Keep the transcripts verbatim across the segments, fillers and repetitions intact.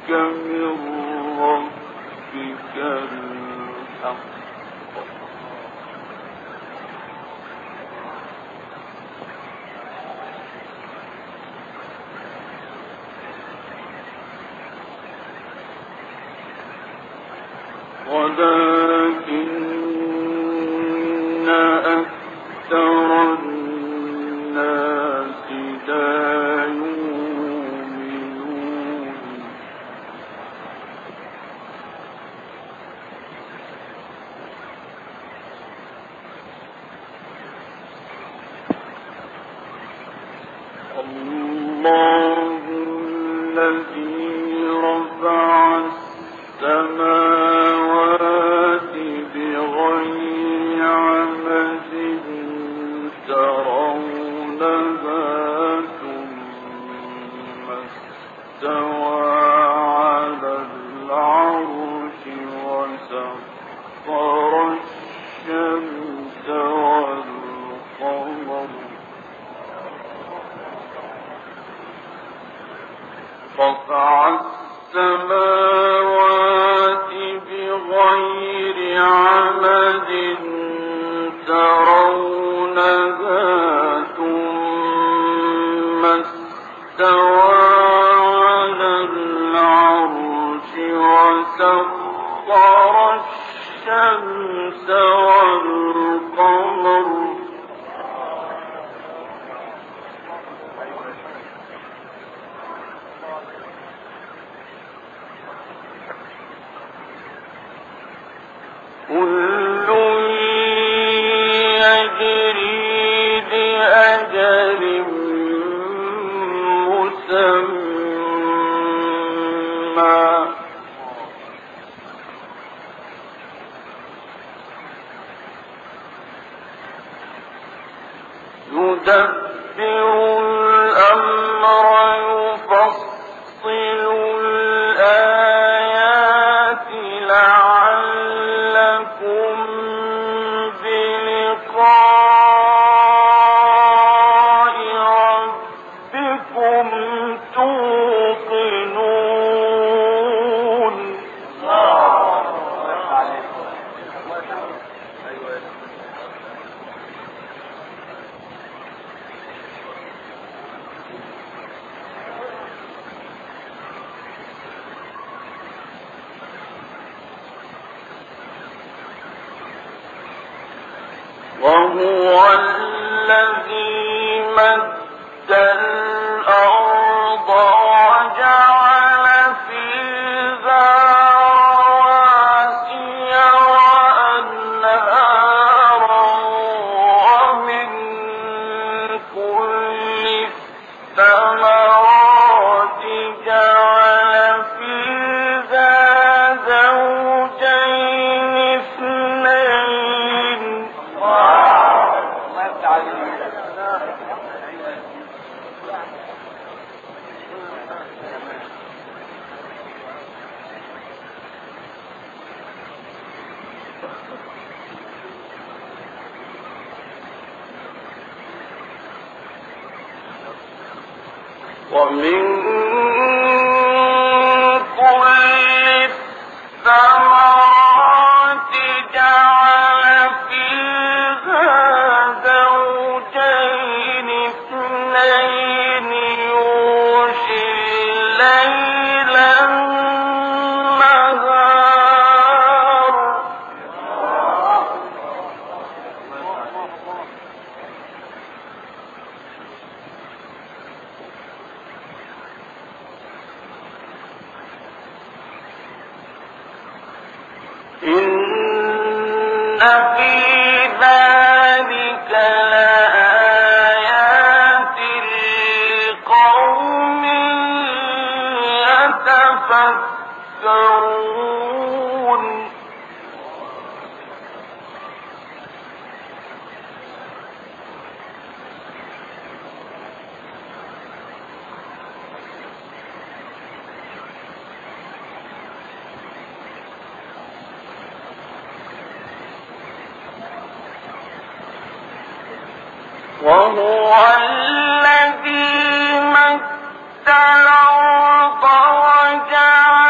ولكن أكثر الناس لا يؤمنون الله الذي رفع السماوات بغير عمد ترونها ثم استوى على العرش وسخر الشمس والقمر رفع السماوات بغير عمد ترونها ثم استوى على العرش وسخر الشمس والقمر كل يجري لأجل مسمى يدبر الأمر يفصل الآيات لعلكم بلقاء ربكم توقنون وهو الذي مد الأرض وجعل فيها رواسي وأنهارا ومن كل الثمرات جعل فيها زوجين اثنين ومن كل الثمرات جعل فيها زوجين اثنين يغشي الليل النهار إن في ذلك لآيات لقوم يتفكرون وهو الذي مد الأرض وجعل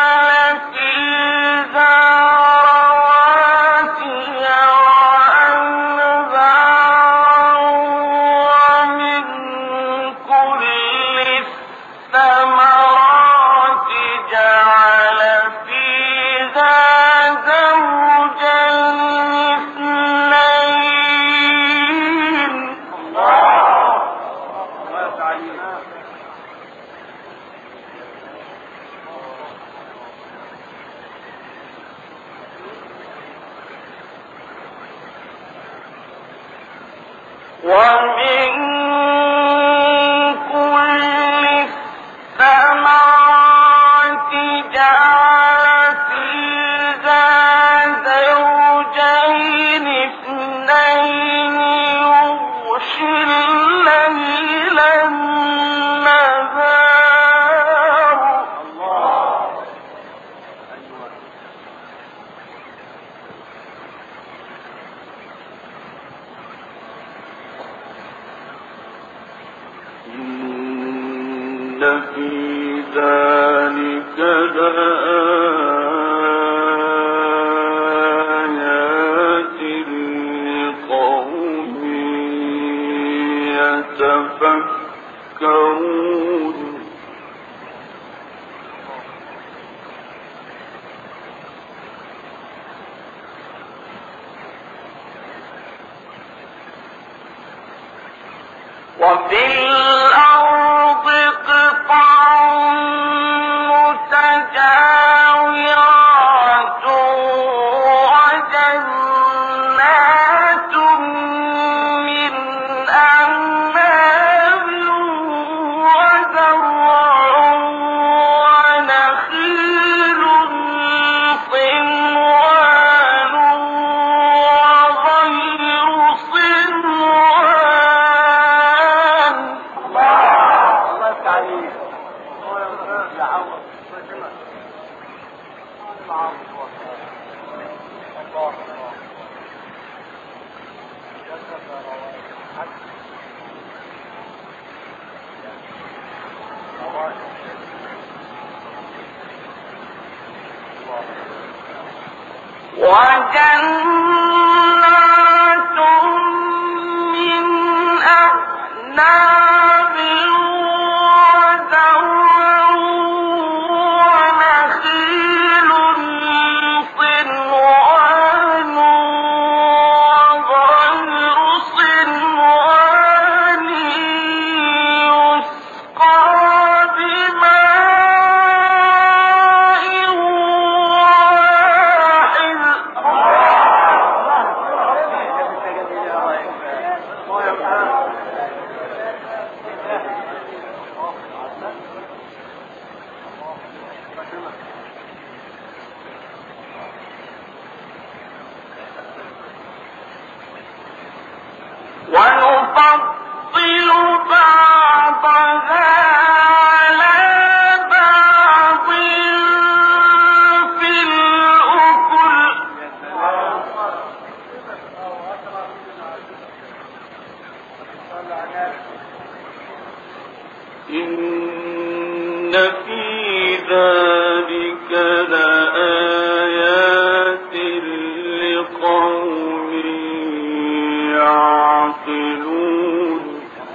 وفي الأرض قطع متجاورات وجنات من أعناب وزرع ونخيل صنوان وغير صنوان. الله تعالى وجنات من أعناب وزرع ونخيل صنوان وغير صنوان يسقى بماء ونفضل بعضها على بعض في الأكل. إن في ذلك لآيات لقوم يعقلون.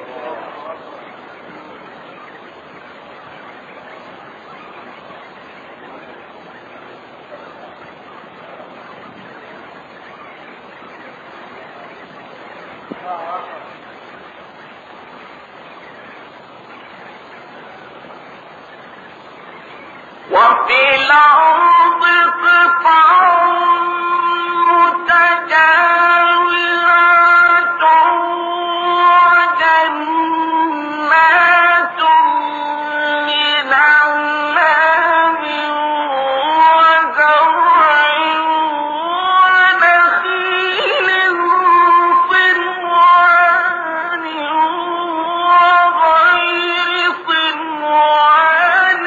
وفي الأرض قطع متجاورات وجنات من أعناب وزرع ونخيل صنوان وغير صنوان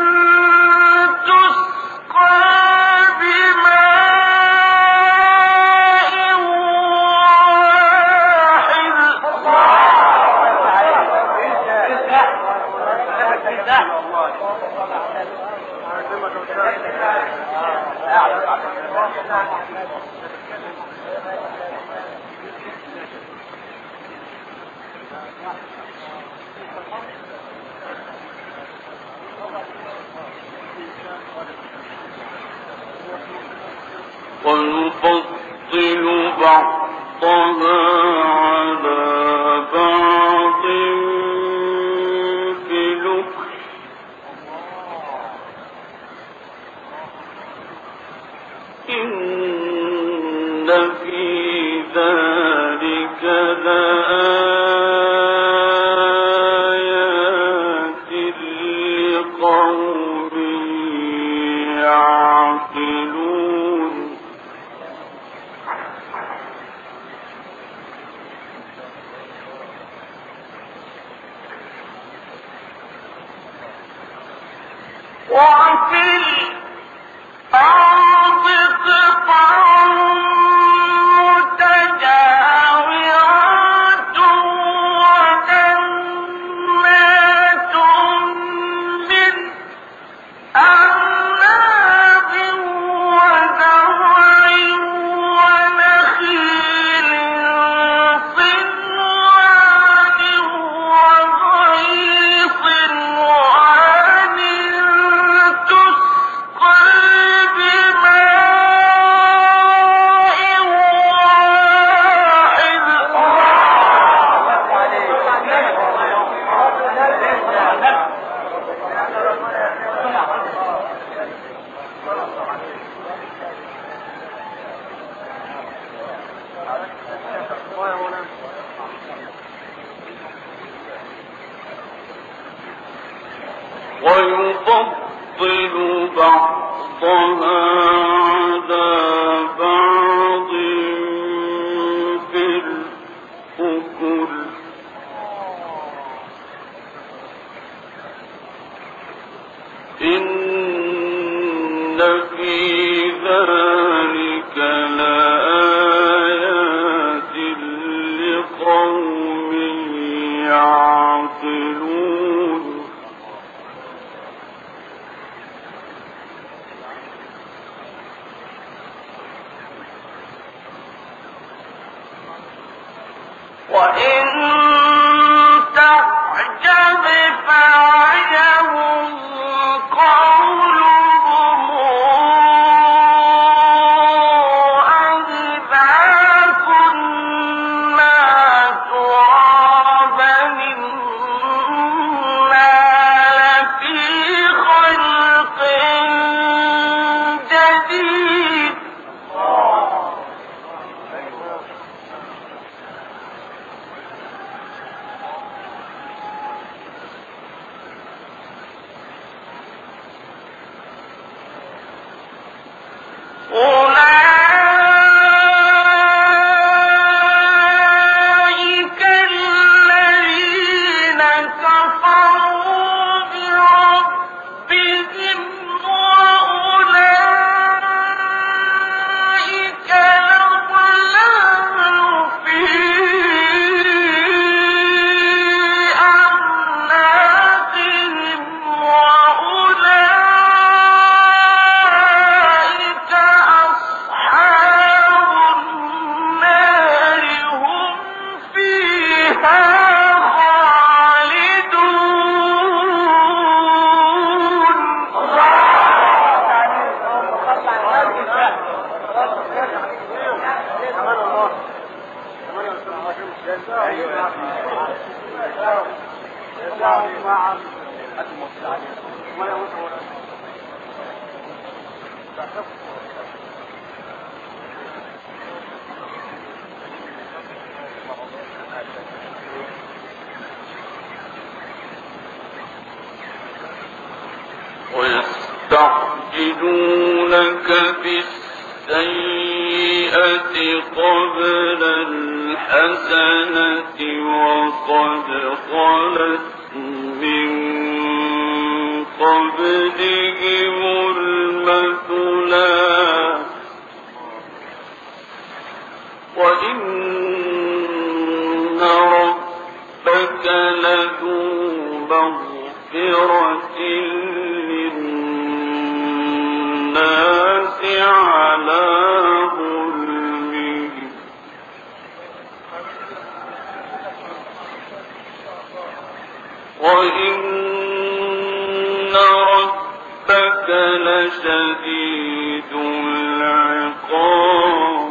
تسقى بماء ونفضل بعضها على بعض في الأكل. إن في ذلك لآيات يعقلون وفي الأرض قطع متجاورات وجنات من أعناب وزرع ونخيل صنوان وغير صنوان تسقى بماء ويفضل بعضها على بعض في الأكل إن في ذلك لآيات لقوم يعقلون وإن تعجب فعجب قولهم أإذا كنا ترابا إنا لفي خلق جديد أولئك الذين كفروا بربهم وأولئك الأغلال في أعناقهم وأولئك أصحاب النار هم فيها ويستعجلونك بالسيئة قبل الحسنة وقد خلت من قبلهم المثلات وإن ربك لذو مغفرة للناس على ظلمهم وإن ربك لشديد العقاب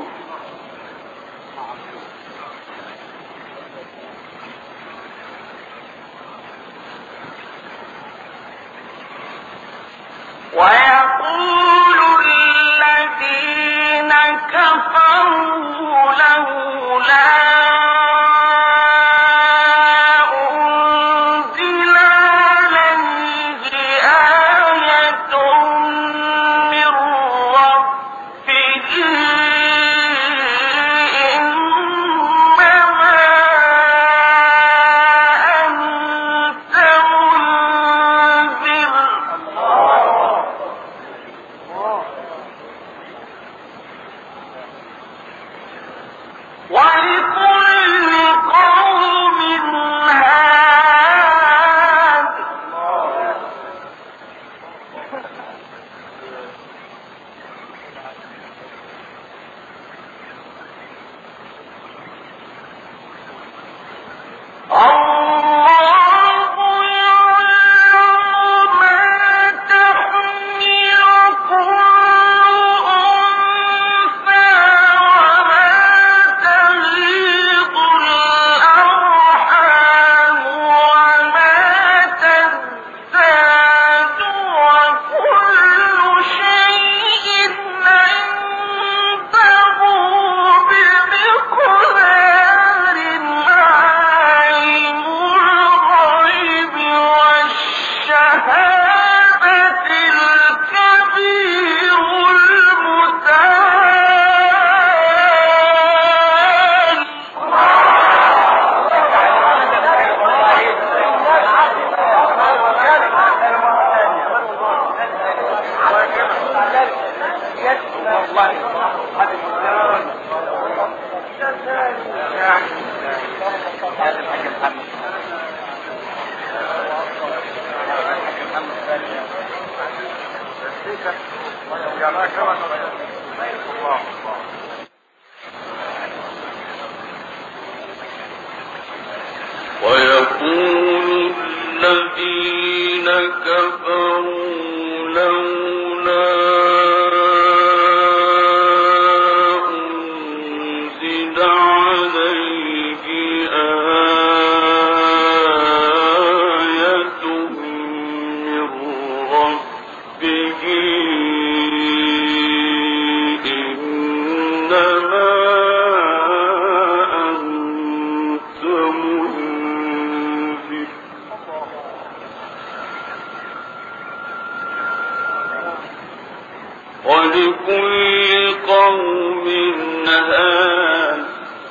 ويقول الذين كفروا لولا أنزل عليه آية من ويقول الذين كفروا لولا أنزل عليه آية من ربه إنما أنت منذر ولكل قوم هاد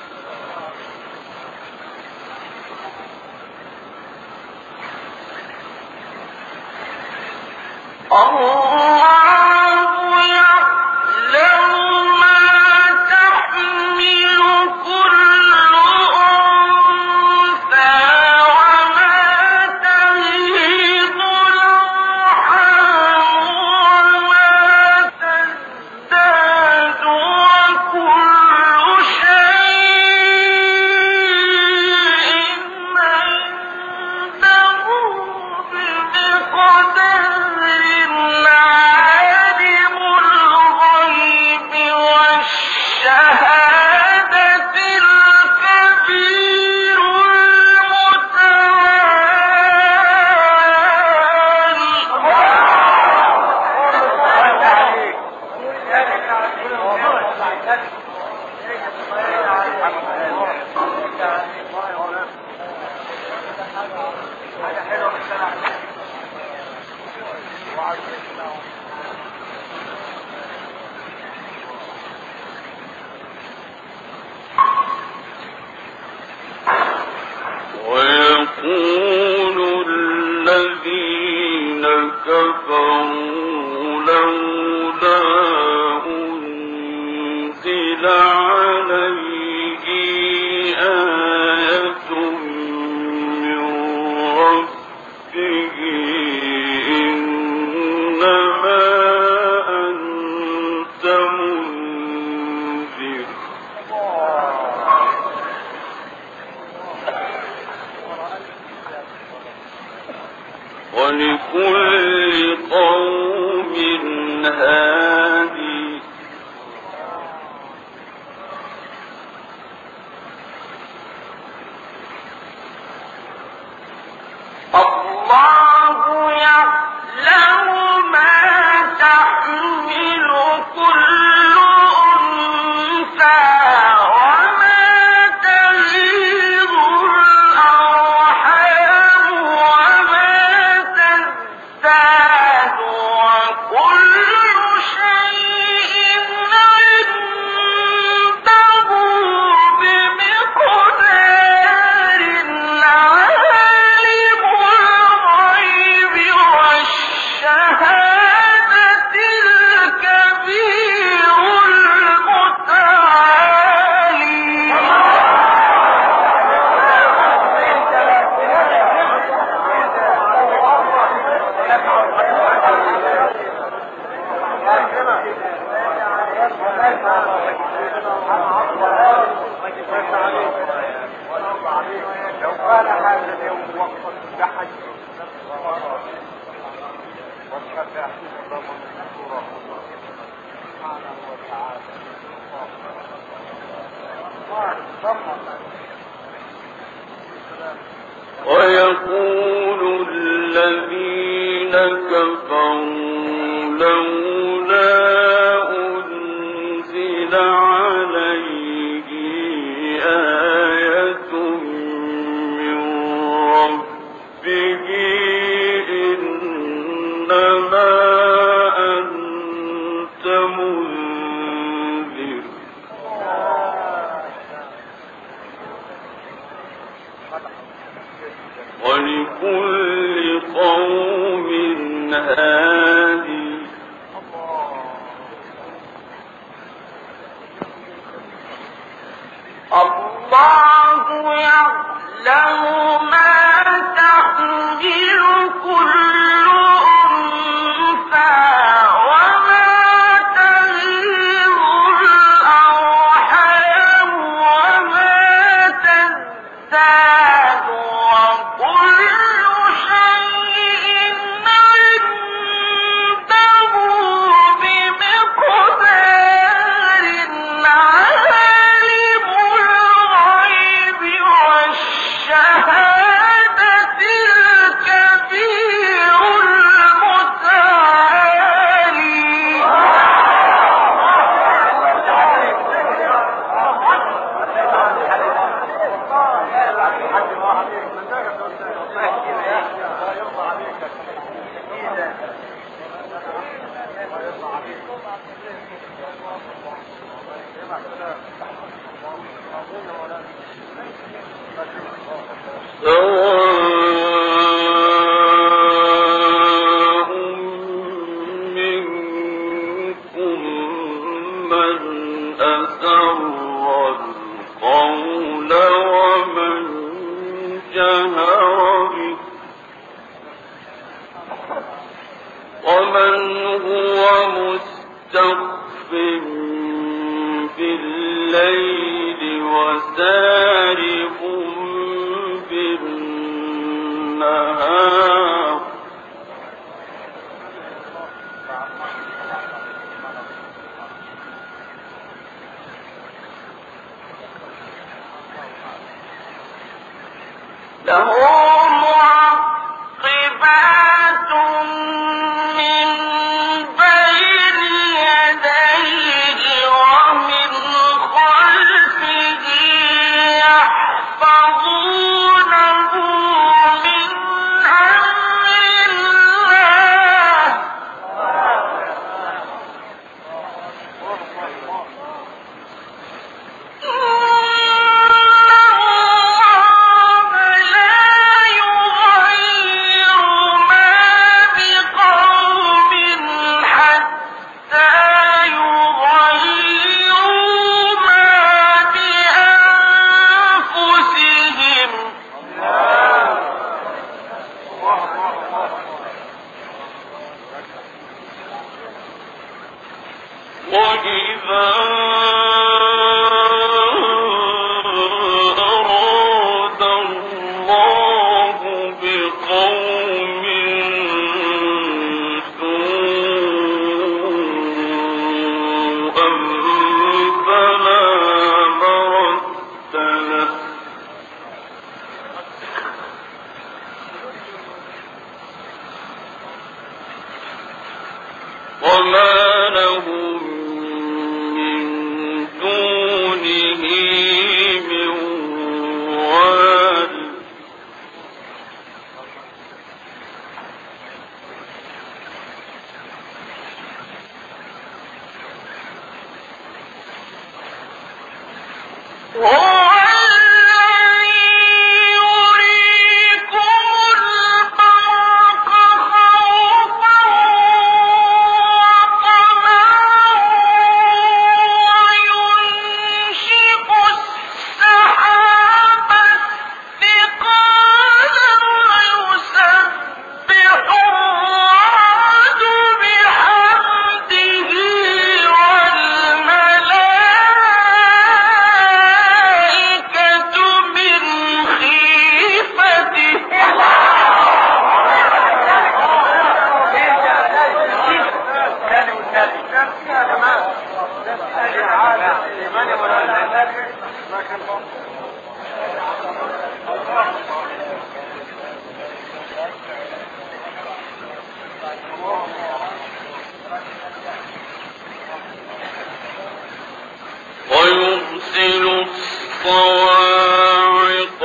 ويقول الذين كفروا لولا أنزل عليه آية من ربه إنما أنت منذر ولكل قوم هادي الله يعلم ما تحمل كل أنثى وما تغيض الأرحام وما تزداد وكل شيء عنده بمقدار عالم الغيب والشهادة الكبير المتعالي لو كان هذا اليوم وقت التحج والشفاعة سبحانه وتعالى ويقول الذين كفروا لولا أنزل عليه آية من ربه إنما أنت منذر ولكل قوم هادي الله يعلم ما تحمل كل أنثى ويرسل الصواعق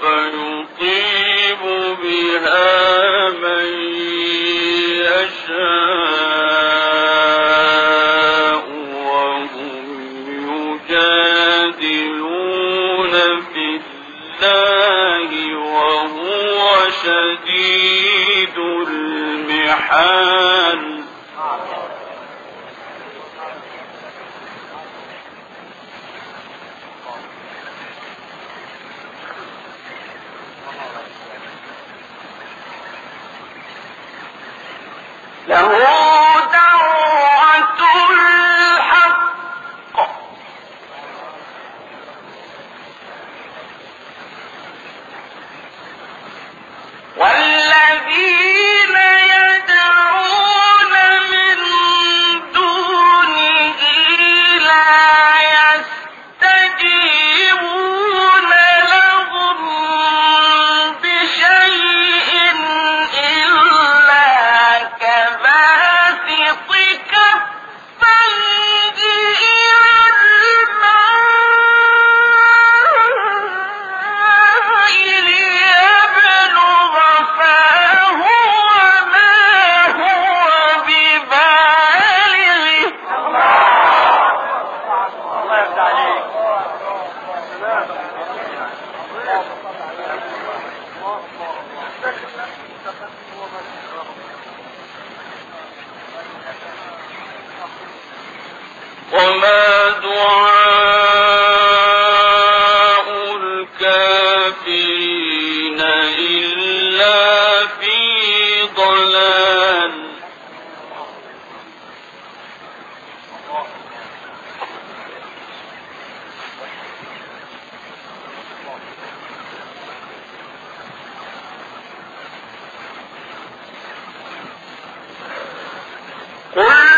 فيصيب بها من يشاء وهم يجادلون في الله وهو شديد المحال. له وما دعاء الكافرين إلا في ضلال قل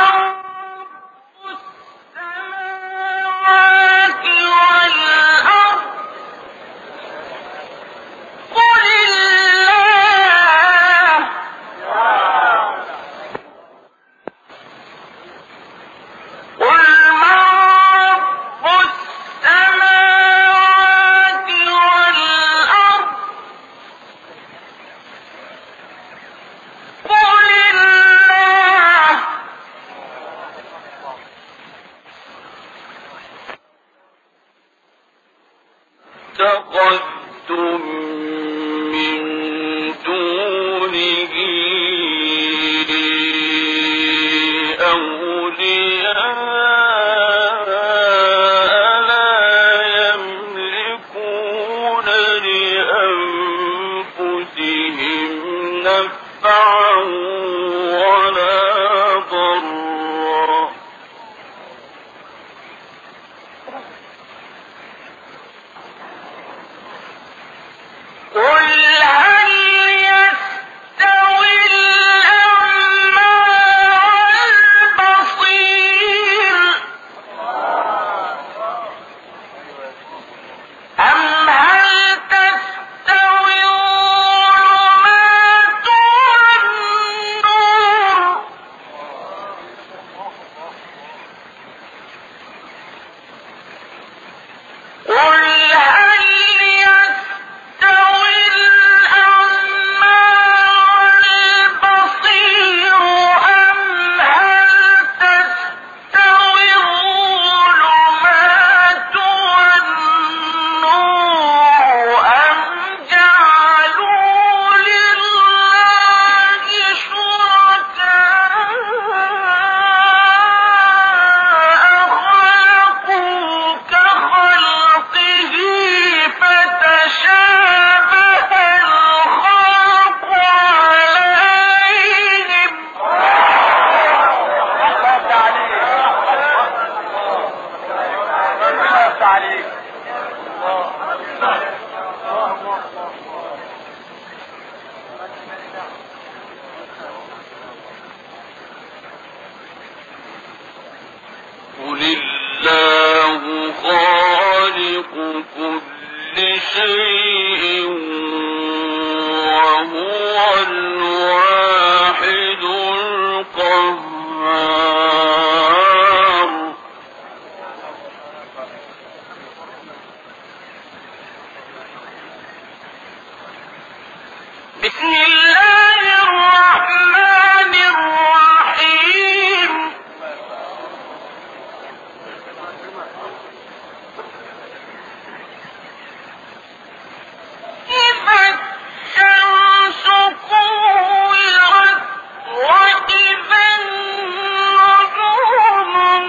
اتخذتم من دونه أولياء لا يملكون لأنفسهم نفعا ولا ضرا قل هل يستوي الأعمى والبصير أم هل تستوي الظلمات والنور قل هل يستوي الأعمى والبصير أم هل تستوي الظلمات والنور أم جعلوا لله شركاء خلقوا كخلقه فتشابه الخلق عليهم عليك قل الله خالق كل شيء وهو الواحد القهار بسم الله الرحمن الرحيم إذا الشمس كورت وإذا النجوم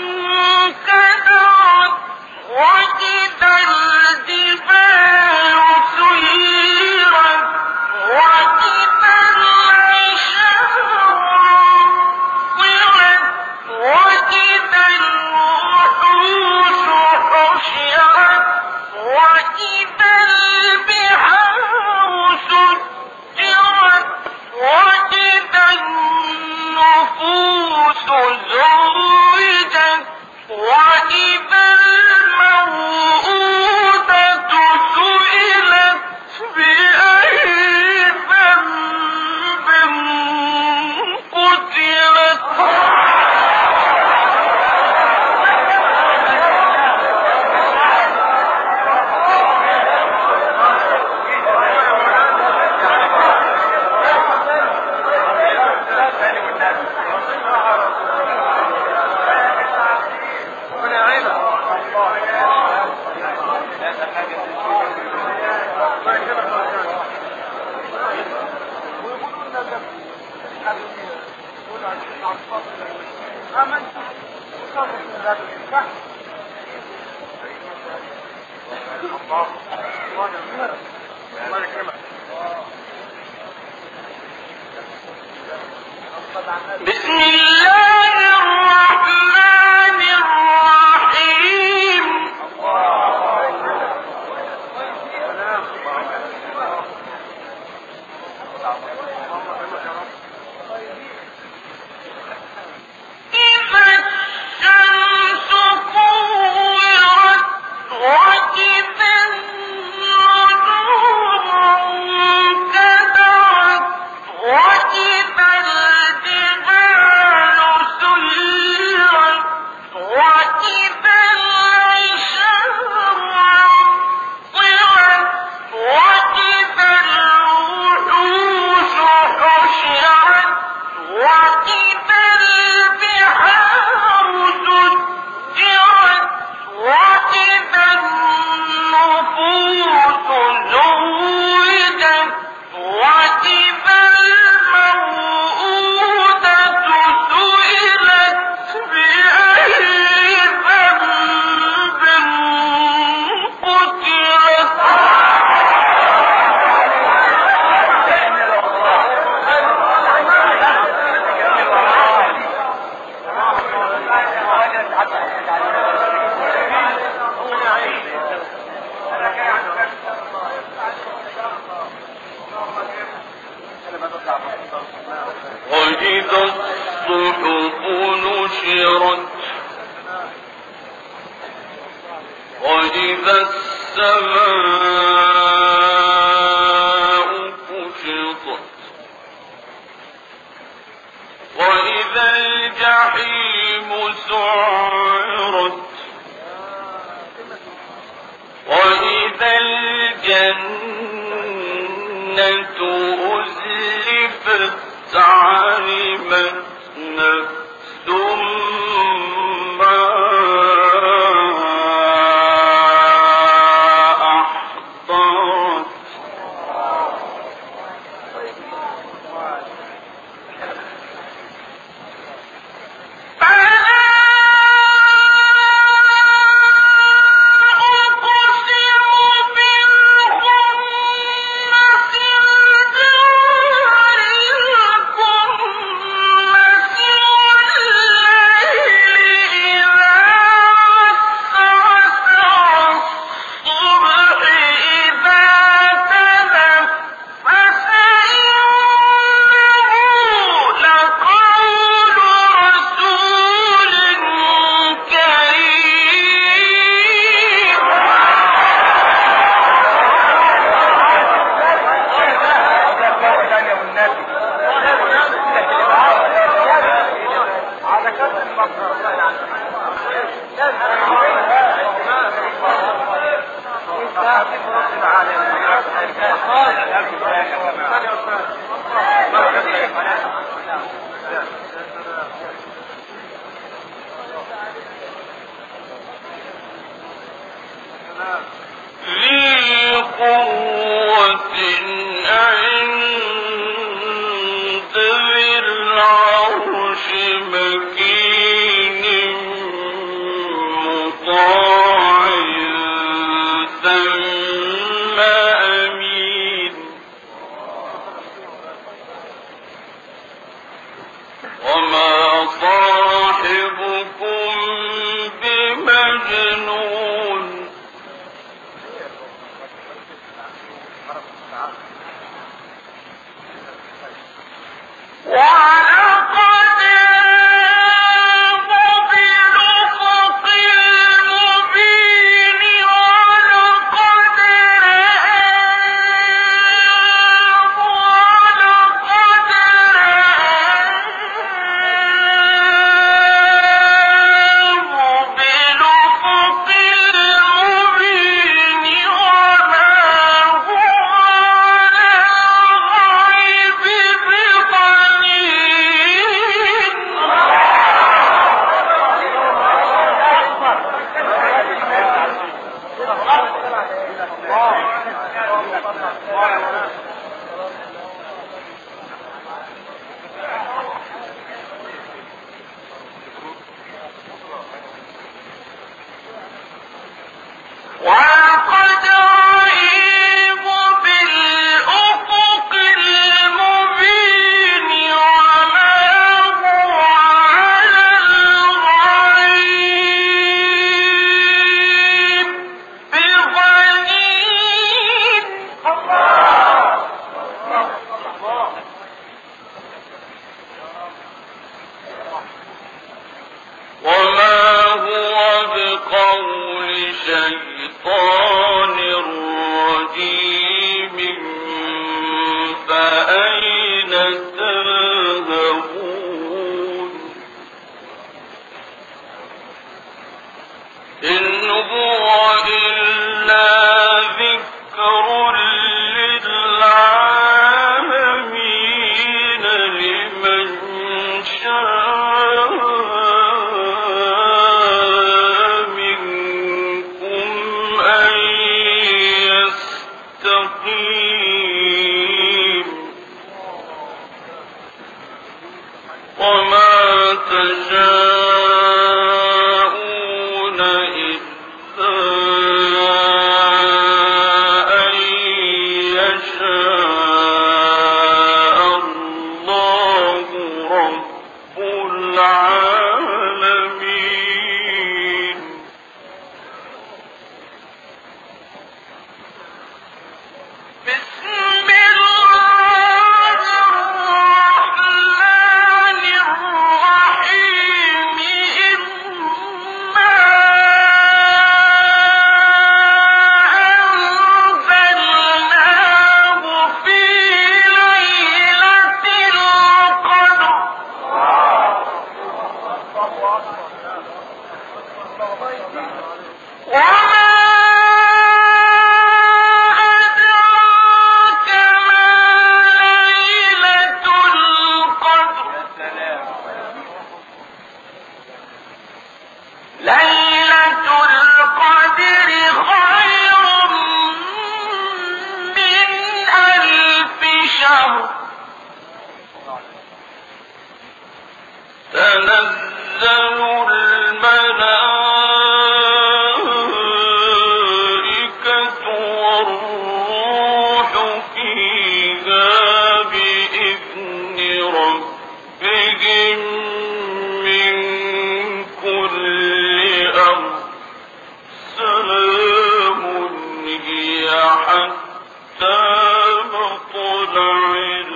انكدرت وإذا الجبال سيرت وإذا العشار عطلت وإذا الوحوش حشرت وإذا البحار سجرت وإذا النفوس زوجت وإذا الموءودة سئلت بأي ذنب قتلت ربنا يعينك الصحف نشرت وإذا السماء كشطت وإذا الجحيم سعرت وإذا الجنة أزلفت علمت نفس ما أحضرت ذي قوة عند ذي العرش مكين مطاع ثم أمين وما صاحبكم بمجنون وَلَقَدْ رَآهُ بِالْأُفُقِ الْمُبِينِ وَلَقَدْ رَآهُ وَلَقَدْ رَآهُ بِالْأُفُقِ الْمُبِينِ وَمَا هُوَ عَلَى الْغَيْبِ وَلَقَدْ رَآهُ بِالْأُفُقِ الْمُبِينِ وَمَا هُوَ عَلَى الْغَيْبِ بِضَنِينٍ وَمَا هُوَ بِقَوْلِ شَيْطَانٍ رَّجِيمٍ فَأَيْنَ تَذْهَبُونَ إِنْ هُوَ إِلَّا ذِكْرٌ لِّلْعَالَمِينَ لِمَن شَاءَ مِنكُمْ أَن يَسْتَقِيمَ وَمَا تَشَاءُونَ إِلَّا تنزل الملائكة والروح فيها بإذن ربهم من كل أمر سلام هي حتى مطلع